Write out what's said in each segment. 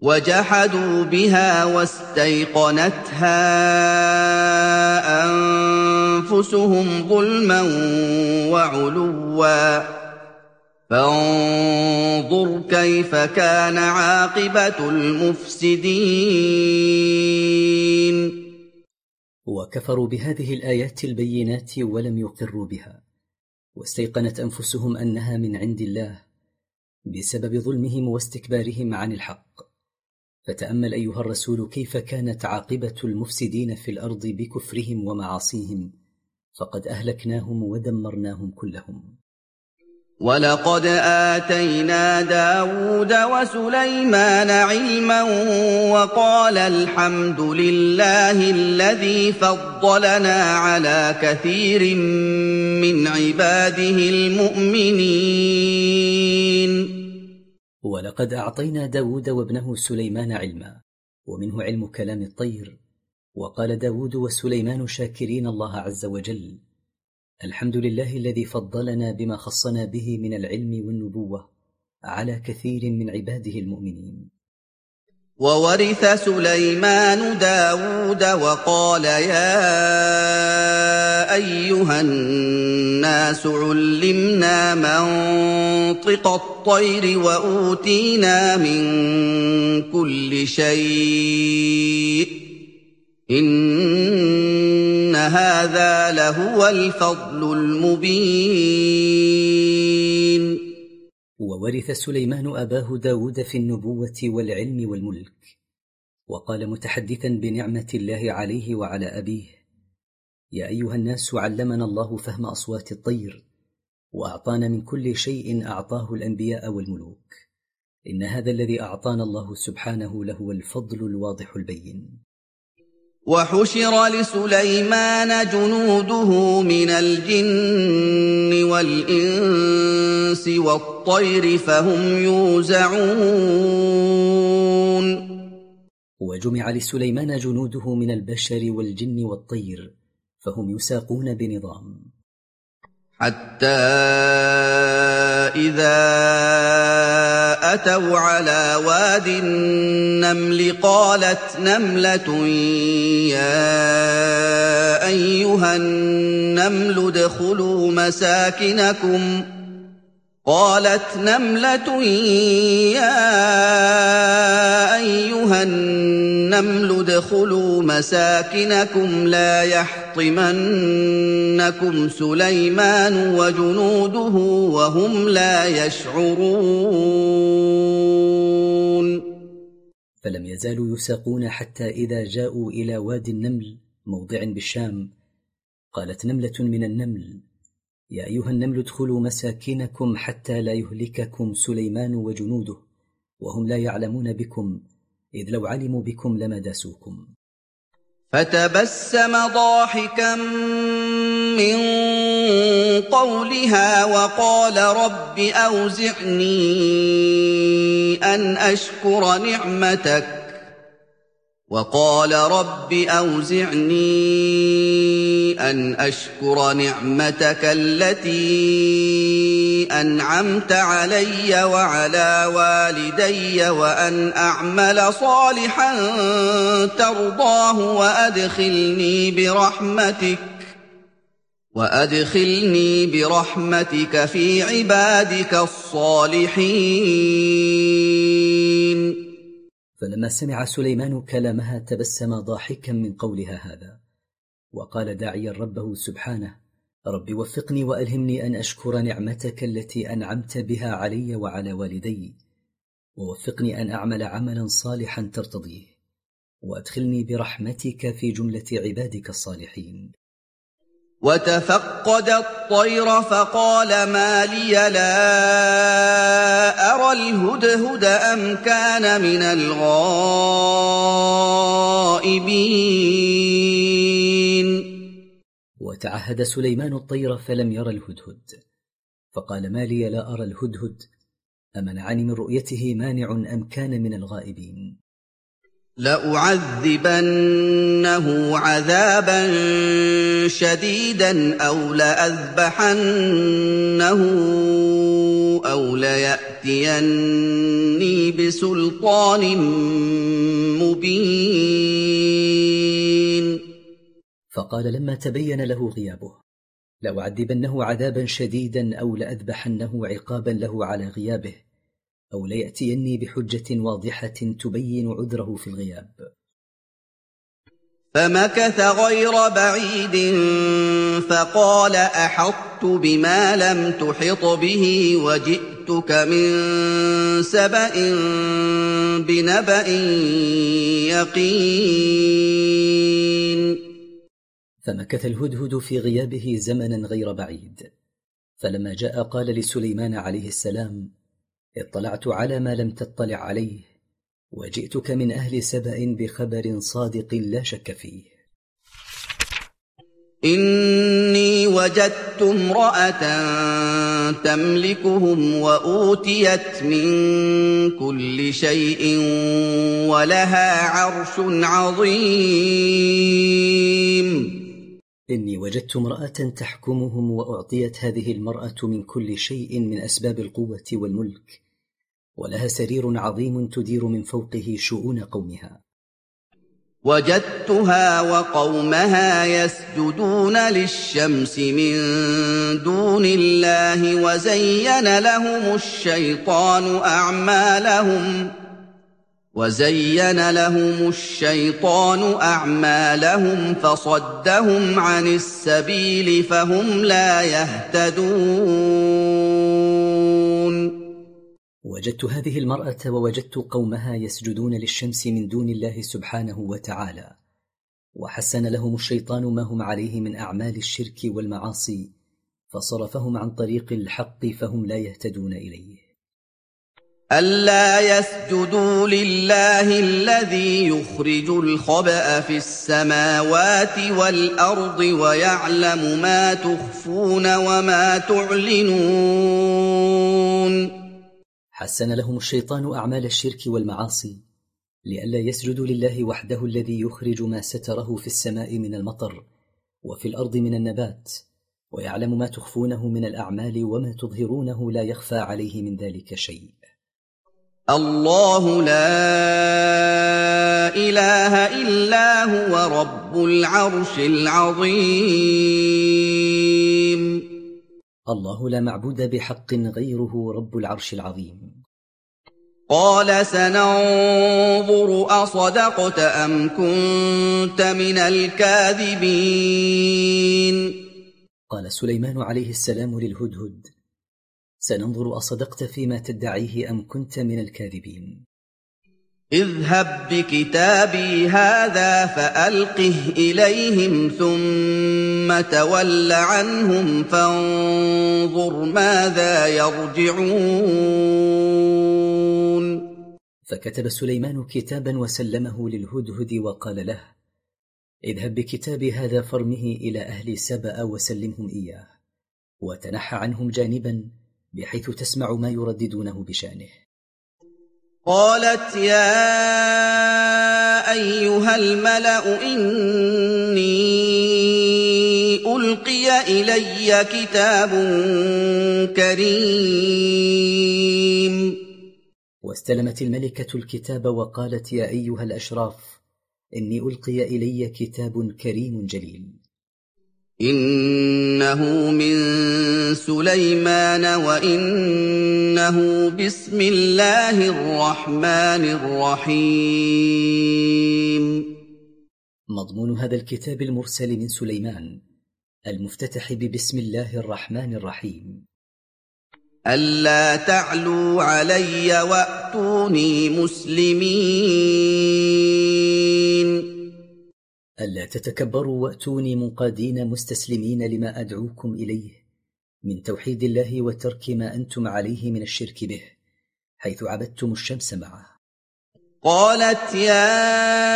وَجَحَدُوا بِهَا وَاسْتَيْقَنَتْهَا أَنفُسُهُمْ ظُلْمًا وَعُلُوًّا ۚ فَانظُرْ كَيْفَ كَانَ عَاقِبَةُ الْمُفْسِدِينَ. وكفروا بهذه الآيات البينات ولم يقروا بها، واستيقنت أنفسهم أنها من عند الله بسبب ظلمهم واستكبارهم عن الحق. فتأمل أيها الرسول كيف كانت عاقبة المفسدين في الأرض بكفرهم ومعاصيهم، فقد أهلكناهم ودمرناهم كلهم. وَلَقَدْ آتَيْنَا دَاوُودَ وَسُلَيْمَانَ عِلْمًا وَقَالَ الْحَمْدُ لِلَّهِ الَّذِي فَضَّلَنَا عَلَىٰ كَثِيرٍ مِّنْ عِبَادِهِ الْمُؤْمِنِينَ. ولقد أعطينا داود وابنه سليمان علما، ومنه علم كلام الطير. وقال داود وسليمان شاكرين الله عز وجل: الحمد لله الذي فضلنا بما خصنا به من العلم والنبوة على كثير من عباده المؤمنين. وَوَرِثَ سُلَيْمَانُ دَاوُودَ وَقَالَ يَا أَيُّهَا النَّاسُ عُلِّمْنَا مَنطِقَ الطَّيْرِ وَأُوتِينَا مِن كُلِّ شَيْءٍ ۖ إِنَّ هَٰذَا لَهُوَ الْفَضْلُ الْمُبِينُ. وورث سليمان أباه داود في النبوة والعلم والملك. وقال متحدثا بنعمة الله عليه وعلى أبيه: يا أيها الناس، علمنا الله فهم أصوات الطير، وأعطانا من كل شيء أعطاه الأنبياء والملوك. إن هذا الذي أعطانا الله سبحانه لهو الفضل الواضح البين. وَحُشِرَ لِسُلَيْمَانَ جُنُودُهُ مِنَ الْجِنِّ وَالْإِنسِ وَالطَّيْرِ فَهُمْ يُوزَعُونَ. وجمع لسليمان جنوده من البشر والجن والطير، فهم يساقون بنظام. حتى إذا أتوا على واد النمل قالت نملة يا أيها النمل ادخلوا مساكنكم لا يحطمنكم سليمان وجنوده وهم لا يشعرون. فلم يزالوا يساقون حتى إذا جاءوا إلى وادي النمل موضع بالشام، قالت نملة من النمل: يا أيها النمل ادخلوا مساكنكم حتى لا يهلككم سليمان وجنوده وهم لا يعلمون بكم، إذ لو علموا بكم لما داسوكم. فتبسم ضاحكا من قولها وقال رب أوزعني أن أشكر نعمتك التي أنعمت علي وعلى والدي وأن أعمل صالحا ترضاه وأدخلني برحمتك في عبادك الصالحين. فلما سمع سليمان كلامها تبسم ضاحكا من قولها هذا، وقال داعيا ربه سبحانه: رب وفقني وألهمني أن أشكر نعمتك التي أنعمت بها علي وعلى والدي، ووفقني أن أعمل عملا صالحا ترتضيه، وأدخلني برحمتك في جملة عبادك الصالحين. وتفقد الطير فقال ما لي لا أرى الهدهد أم كان من الغائبين. وتعهد سليمان الطير فلم ير الهدهد، فقال ما لي لا أرى الهدهد، أمنعني من رؤيته مانع أم كان من الغائبين. لأعذبنه عذابا شديدا أو لأذبحنه أو ليأتيني بسلطان مبين. فقال لما تبين له غيابه: لأعذبنه عذابا شديدا أو لأذبحنه عقابا له على غيابه أو ليأتيني بحجة واضحة تبين عذره في الغياب. فمكث غير بعيد فقال أحطت بما لم تحط به وجئتك من سبأ بنبأ يقين. فمكث الهدهد في غيابه زمنا غير بعيد، فلما جاء قال لسليمان عليه السلام: اطلعت على ما لم تطلع عليه وجئتك من أهل سبأ بخبر صادق لا شك فيه. إني وجدت امرأة تملكهم وأوتيت من كل شيء ولها عرش عظيم. إني وجدت امرأة تحكمهم وأعطيت هذه المرأة من كل شيء من أسباب القوة والملك، ولها سرير عظيم تدير من فوقه شؤون قومها. وجدتها وقومها يسجدون للشمس من دون الله وزين لهم الشيطان أعمالهم فصدهم عن السبيل فهم لا يهتدون. وجدت هذه المرأة ووجدت قومها يسجدون للشمس من دون الله سبحانه وتعالى، وحسن لهم الشيطان ما هم عليه من أعمال الشرك والمعاصي فصرفهم عن طريق الحق فهم لا يهتدون إليه. ألا يسجدوا لله الذي يخرج الخبأ في السماوات والأرض ويعلم ما تخفون وما تعلنون. حسن لهم الشيطان أعمال الشرك والمعاصي لئلا يسجدوا لله وحده الذي يخرج ما ستره في السماء من المطر وفي الأرض من النبات، ويعلم ما تخفونه من الأعمال وما تظهرونه لا يخفى عليه من ذلك شيء. الله لا إله إلا هو رب العرش العظيم. الله لا معبود بحق غيره رب العرش العظيم. قال سننظر أصدقت أم كنت من الكاذبين. قال سليمان عليه السلام للهدهد: سننظر أصدقت فيما تدعيه أم كنت من الكاذبين. اذهب بكتابي هذا فألقه إليهم ثم تول عنهم فانظر ماذا يرجعون. فكتب سليمان كتابا وسلمه للهدهد وقال له: اذهب بكتابي هذا فارمه إلى أهل سبأ وسلمهم إياه، وتنحى عنهم جانبا بحيث تسمع ما يرددونه بشأنه. قالت يا أيها الملأ إني ألقي إلي كتاب كريم. واستلمت الملكة الكتاب وقالت: يا أيها الأشراف، إني ألقي إلي كتاب كريم جليل. إنه من سليمان وإنه بسم الله الرحمن الرحيم. مضمون هذا الكتاب المرسل من سليمان المفتتح ببسم الله الرحمن الرحيم: ألا تعلوا علي وأتوني مسلمين. ألا تتكبروا وأتوني منقادين مستسلمين لما أدعوكم إليه من توحيد الله وترك ما أنتم عليه من الشرك به، حيث عبدتم الشمس معه. قالت يا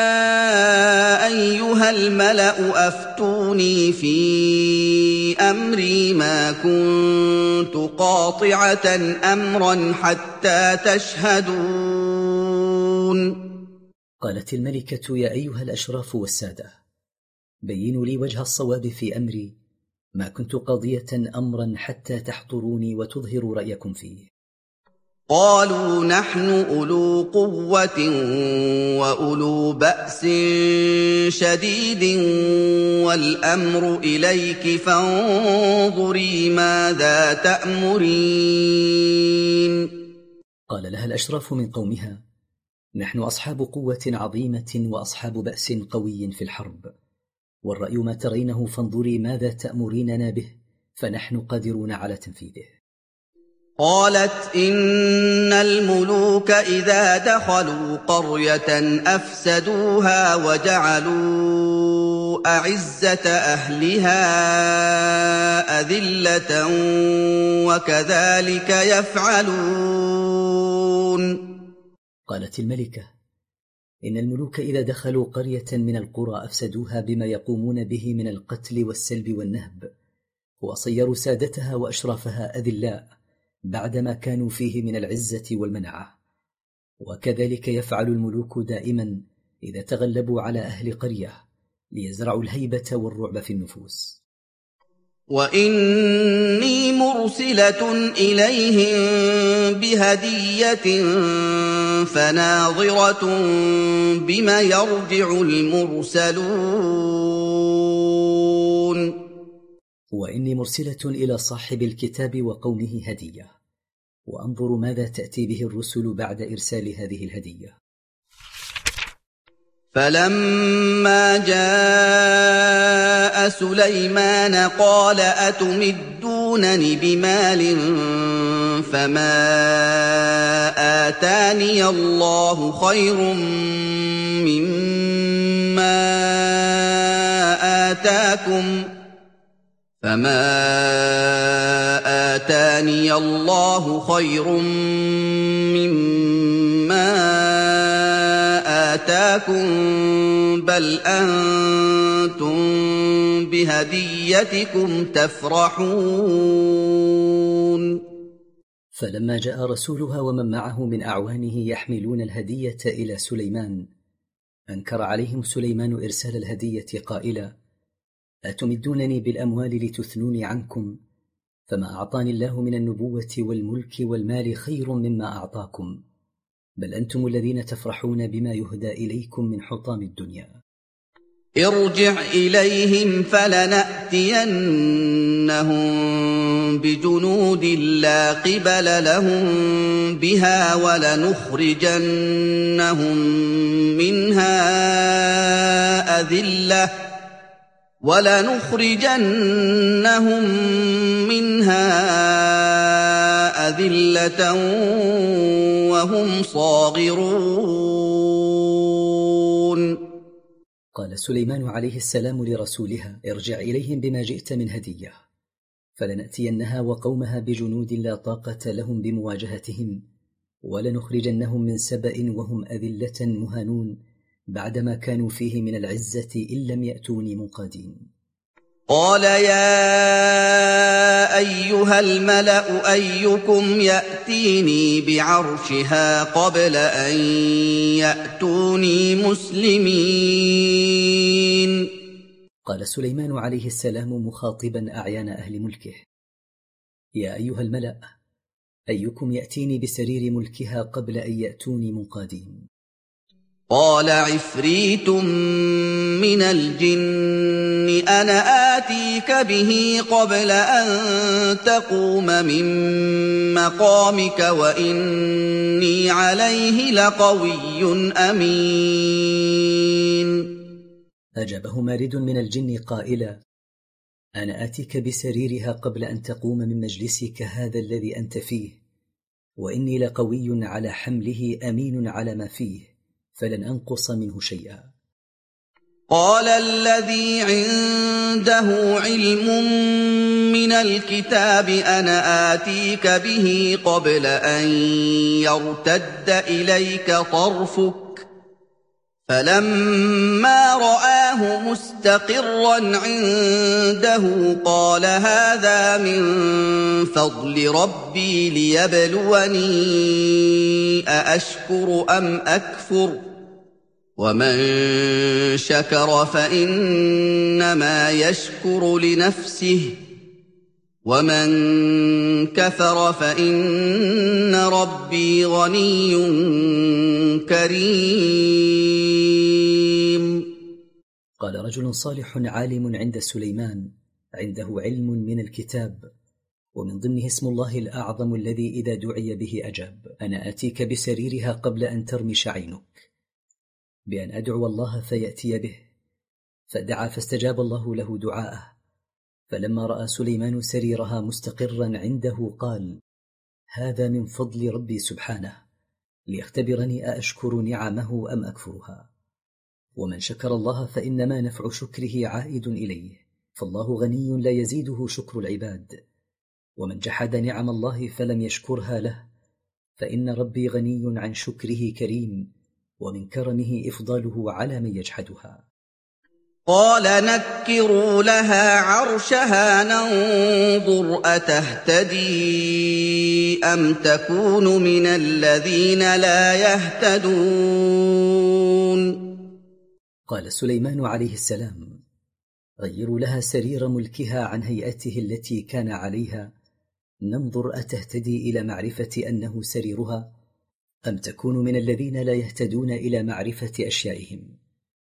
أيها الملأ أفتوني في أمري ما كنت قاطعة أمرا حتى تشهدون. قالت الملكة: يا أيها الأشراف والسادة، بينوا لي وجه الصواب في أمري، ما كنت قاضية أمرا حتى تحضروني وتظهروا رأيكم فيه. قالوا نحن أولو قوة وأولو بأس شديد والأمر إليك فانظري ماذا تأمرين. قال لها الأشراف من قومها: نحن أصحاب قوة عظيمة وأصحاب بأس قوي في الحرب، والرأي ما ترينه فانظري ماذا تأمريننا به، فنحن قادرون على تنفيذه. قالت إن الملوك إذا دخلوا قرية أفسدوها وجعلوا أعزة أهلها أذلة وكذلك يفعلون. قالت الملكة: إن الملوك إذا دخلوا قرية من القرى أفسدوها بما يقومون به من القتل والسلب والنهب، وصيروا سادتها وأشرافها أذلاء بعدما كانوا فيه من العزة والمنعة، وكذلك يفعل الملوك دائما إذا تغلبوا على أهل قرية ليزرعوا الهيبة والرعب في النفوس. وإني مرسلة إليهم بهدية فناظرة بما يرجع المرسلون. وإني مرسلة إلى صاحب الكتاب وقومه هدية، وأنظر ماذا تأتي به الرسل بعد إرسال هذه الهدية. فلما جاء سليمان قال أتمدونني بمال فما آتاني الله خير مما آتاكم بل أنتم بهديتكم تفرحون. فلما جاء رسولها ومن معه من أعوانه يحملون الهدية إلى سليمان، أنكر عليهم سليمان إرسال الهدية قائلا: أتمدونني بالأموال لتثنوني عنكم؟ فما أعطاني الله من النبوة والملك والمال خير مما أعطاكم، بل أنتم الذين تفرحون بما يهدى إليكم من حطام الدنيا. ارجع إليهم فلنأتينهم بجنود لا قبل لهم بها ولنخرجنهم منها أذلة وهم صاغرون. قال سليمان عليه السلام لرسولها: ارجع إليهم بما جئت من هدية، فلنأتينها وقومها بجنود لا طاقة لهم بمواجهتهم، ولنخرجنهم من سبأ وهم أذلة مهانون بعدما كانوا فيه من العزة إن لم يأتوني منقادين. قال يا أيها الملأ أيكم يأتيني بعرشها قبل أن يأتوني مسلمين. قال سليمان عليه السلام مخاطبا أعيان أهل ملكه: يا أيها الملأ أيكم يأتيني بسرير ملكها قبل أن يأتوني منقادين. قال عفريت من الجن أنا آتيك به قبل أن تقوم من مقامك وإني عليه لقوي أمين. أجابه مارد من الجن قائلا: أنا آتيك بسريرها قبل أن تقوم من مجلسك هذا الذي أنت فيه، وإني لقوي على حمله أمين على ما فيه، فلن أنقص منه شيئا. قال الذي عنده علم من الكتاب أنا آتيك به قبل أن يرتد إليك طرفك فلما رآه مستقرا عنده قال هذا من فضل ربي ليبلوني أأشكر أم أكفر ومن شكر فإنما يشكر لنفسه ومن كفر فإن ربي غني كريم. قال رجل صالح عالم عند سليمان عنده علم من الكتاب ومن ضمنه اسم الله الأعظم الذي إذا دعي به أجاب: أنا آتيك بسريرها قبل أن ترمش عينك، بأن أدعو الله فيأتي به. فدعا فاستجاب الله له دعاءه. فلما رأى سليمان سريرها مستقرا عنده قال: هذا من فضل ربي سبحانه ليختبرني أأشكر نعمه أم أكفرها. ومن شكر الله فإنما نفع شكره عائد إليه، فالله غني لا يزيده شكر العباد. ومن جحد نعم الله فلم يشكرها له فإن ربي غني عن شكره كريم، ومن كرمه إفضاله على من يجحدها. قال نكروا لها عرشها ننظر أتهتدي أم تكون من الذين لا يهتدون. قال سليمان عليه السلام: غيروا لها سرير ملكها عن هيئته التي كان عليها، ننظر أتهتدي إلى معرفة أنه سريرها أم تكون من الذين لا يهتدون إلى معرفة أشيائهم.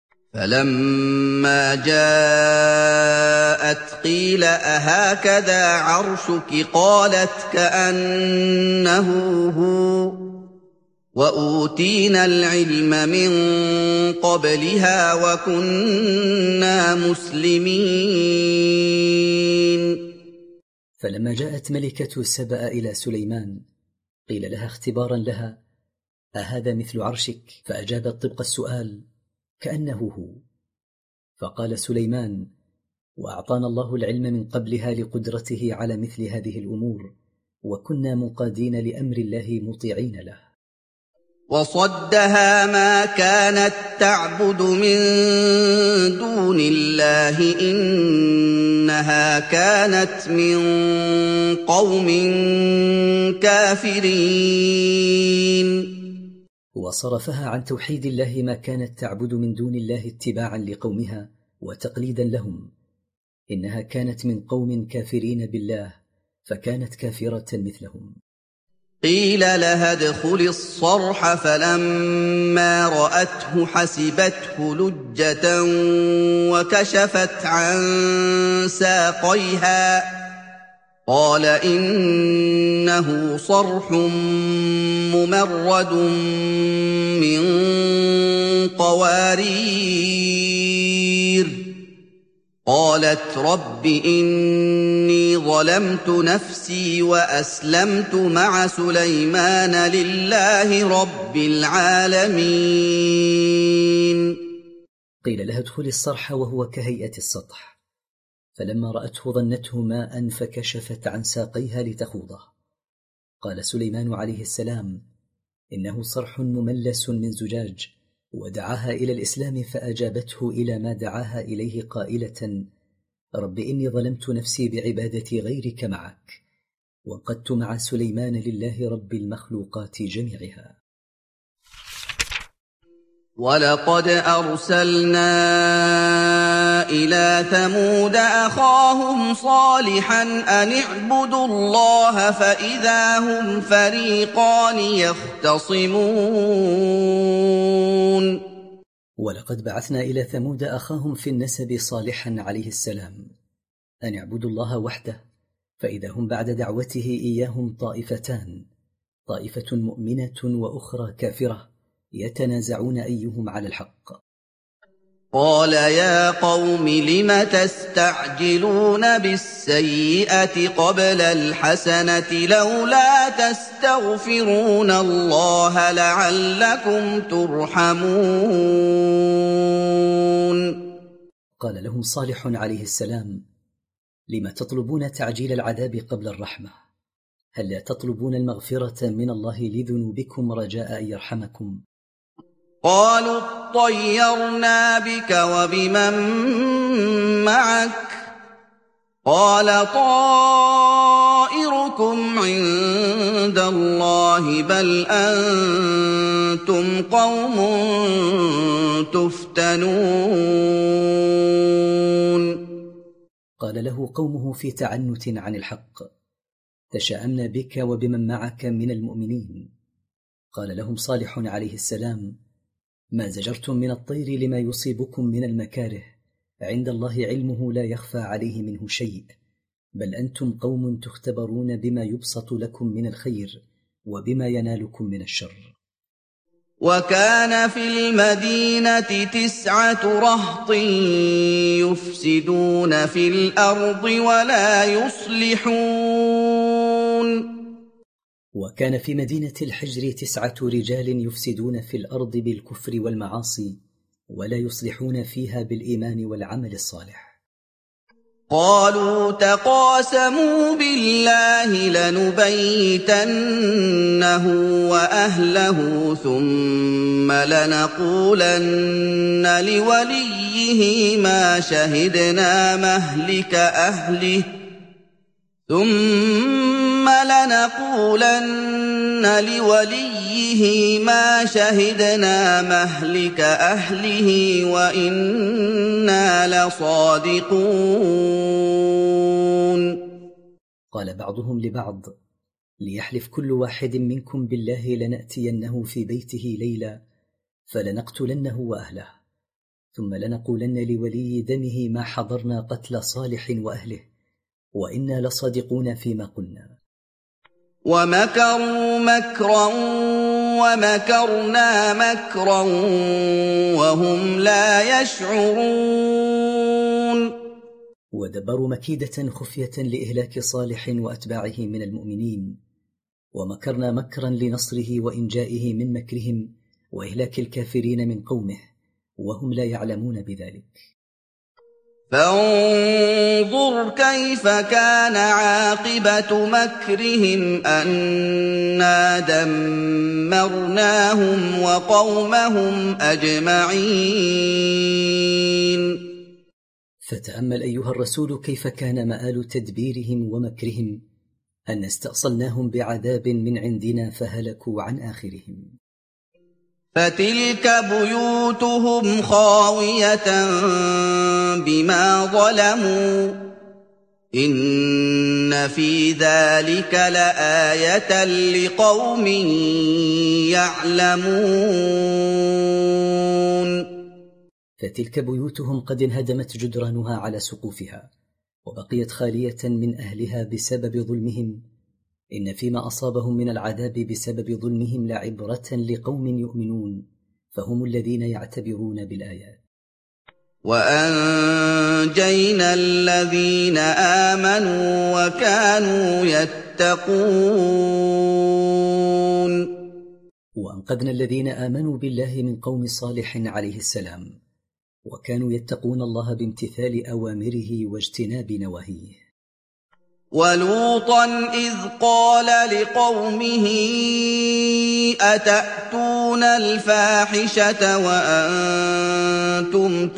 فلما جاءت قيل أهكذا عرشك قالت كأنه هو وأوتينا العلم من قبلها وكنا مسلمين. فلما جاءت ملكة سبأ إلى سليمان قيل لها اختبارا لها: أهذا مثل عرشك؟ فأجابت طبق السؤال: كأنه هو. فقال سليمان: وأعطانا الله العلم من قبلها لقدرته على مثل هذه الأمور، وكنا منقادين لأمر الله مطيعين له. وصدها ما كانت تعبد من دون الله إنها كانت من قوم كافرين. وصرفها عن توحيد الله ما كانت تعبد من دون الله اتباعا لقومها وتقليدا لهم، إنها كانت من قوم كافرين بالله فكانت كافرة مثلهم. قيل لها ادخلي الصرح فلما رأته حسبته لجة وكشفت عن ساقيها قال إنه صرح ممرد من قوارير. قالت رب إني ظلمت نفسي وأسلمت مع سليمان لله رب العالمين. قيل لها ادخلي الصرح وهو كهيئة السطح، فلما رأته ظنته ماء فكشفت عن ساقيها لتخوضه. قال سليمان عليه السلام: إنه صرح مملس من زجاج، ودعاها إلى الإسلام فأجابته إلى ما دعاها إليه قائلة: رب إني ظلمت نفسي بعبادة غيرك معك، وانقدت مع سليمان لله رب المخلوقات جميعها. ولقد أرسلنا إلى ثمود أخاهم صالحا أن اعبدوا الله فإذا هم فريقان يختصمون. ولقد بعثنا إلى ثمود أخاهم في النسب صالحا عليه السلام أن اعبدوا الله وحده، فإذا هم بعد دعوته إياهم طائفتان، طائفة مؤمنة وأخرى كافرة، يتنازعون أيهم على الحق. قال يا قوم لم تستعجلون بالسيئة قبل الحسنة لولا تستغفرون الله لعلكم ترحمون. قال لهم صالح عليه السلام: لم تطلبون تعجيل العذاب قبل الرحمة؟ هل لا تطلبون المغفرة من الله لذنوبكم رجاء أن يرحمكم؟ قالوا اطيرنا بك وبمن معك قال طائركم عند الله بل أنتم قوم تفتنون. قال له قومه في تعنت عن الحق: تشاءمنا بك وبمن معك من المؤمنين. قال لهم صالح عليه السلام: ما زجرتم من الطير لما يصيبكم من المكاره، عند الله علمه لا يخفى عليه منه شيء، بل أنتم قوم تختبرون بما يبسط لكم من الخير وبما ينالكم من الشر. وكان في المدينة 9 رهط يفسدون في الأرض ولا يصلحون. وكان في مدينة الحجر 9 رجال يفسدون في الأرض بالكفر والمعاصي ولا يصلحون فيها بالإيمان والعمل الصالح. قالوا تقاسموا بالله لنبيتنه وأهله ثم لنقولن لوليه ما شهدنا مهلك أهله وإنا لصادقون. قال بعضهم لبعض: ليحلف كل واحد منكم بالله لنأتينه في بيته ليلا فلنقتلنه وأهله، ثم لنقولن لولي دمه ما حضرنا قتل صالح وأهله وإنا لصادقون فيما قلنا. ومكروا مكرا ومكرنا مكرا وهم لا يشعرون. ودبروا مكيدة خفية لإهلاك صالح وأتباعه من المؤمنين، ومكرنا مكرا لنصره وإنجائه من مكرهم وإهلاك الكافرين من قومه وهم لا يعلمون بذلك. فانظر كيف كان عاقبة مكرهم أنا دمرناهم وقومهم أجمعين. فتأمل أيها الرسول كيف كان مآل تدبيرهم ومكرهم، أن استأصلناهم بعذاب من عندنا فهلكوا عن آخرهم. فتلك بيوتهم خاوية بما ظلموا إن في ذلك لآية لقوم يعلمون. فتلك بيوتهم قد انهدمت جدرانها على سقوفها وبقيت خالية من أهلها بسبب ظلمهم، إن فيما أصابهم من العذاب بسبب ظلمهم لعبرة لقوم يؤمنون، فهم الذين يعتبرون بالآيات. وأنجينا الذين آمنوا وكانوا يتقون. وأنقذنا الذين آمنوا بالله من قوم صالح عليه السلام وكانوا يتقون الله بامتثال أوامره واجتناب نواهيه. ولوطا إذ قال لقومه أتأتون الفاحشة وأنتم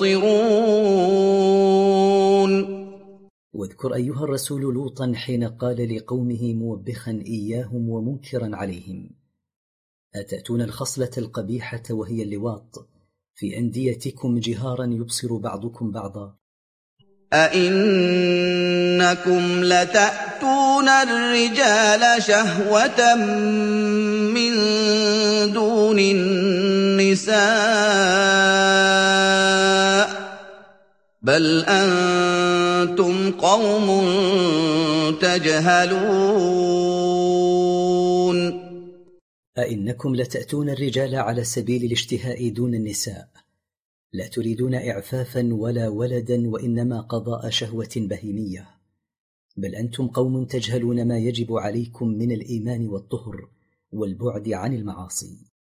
تبصرون. واذكر أيها الرسول لوطا حين قال لقومه موبخا إياهم ومنكرا عليهم: أتأتون الخصلة القبيحة وهي اللواط في أنديتكم جهارا يبصر بعضكم بعضا. أئنكم لتأتون الرجال شهوة من دون النساء بل أنتم قوم تجهلون. أئنكم لتأتون الرجال على سبيل الاشتهاء دون النساء، لا تريدون إعفافا ولا ولدا وإنما قضاء شهوة بهيمية، بل أنتم قوم تجهلون ما يجب عليكم من الإيمان والطهر والبعد عن المعاصي.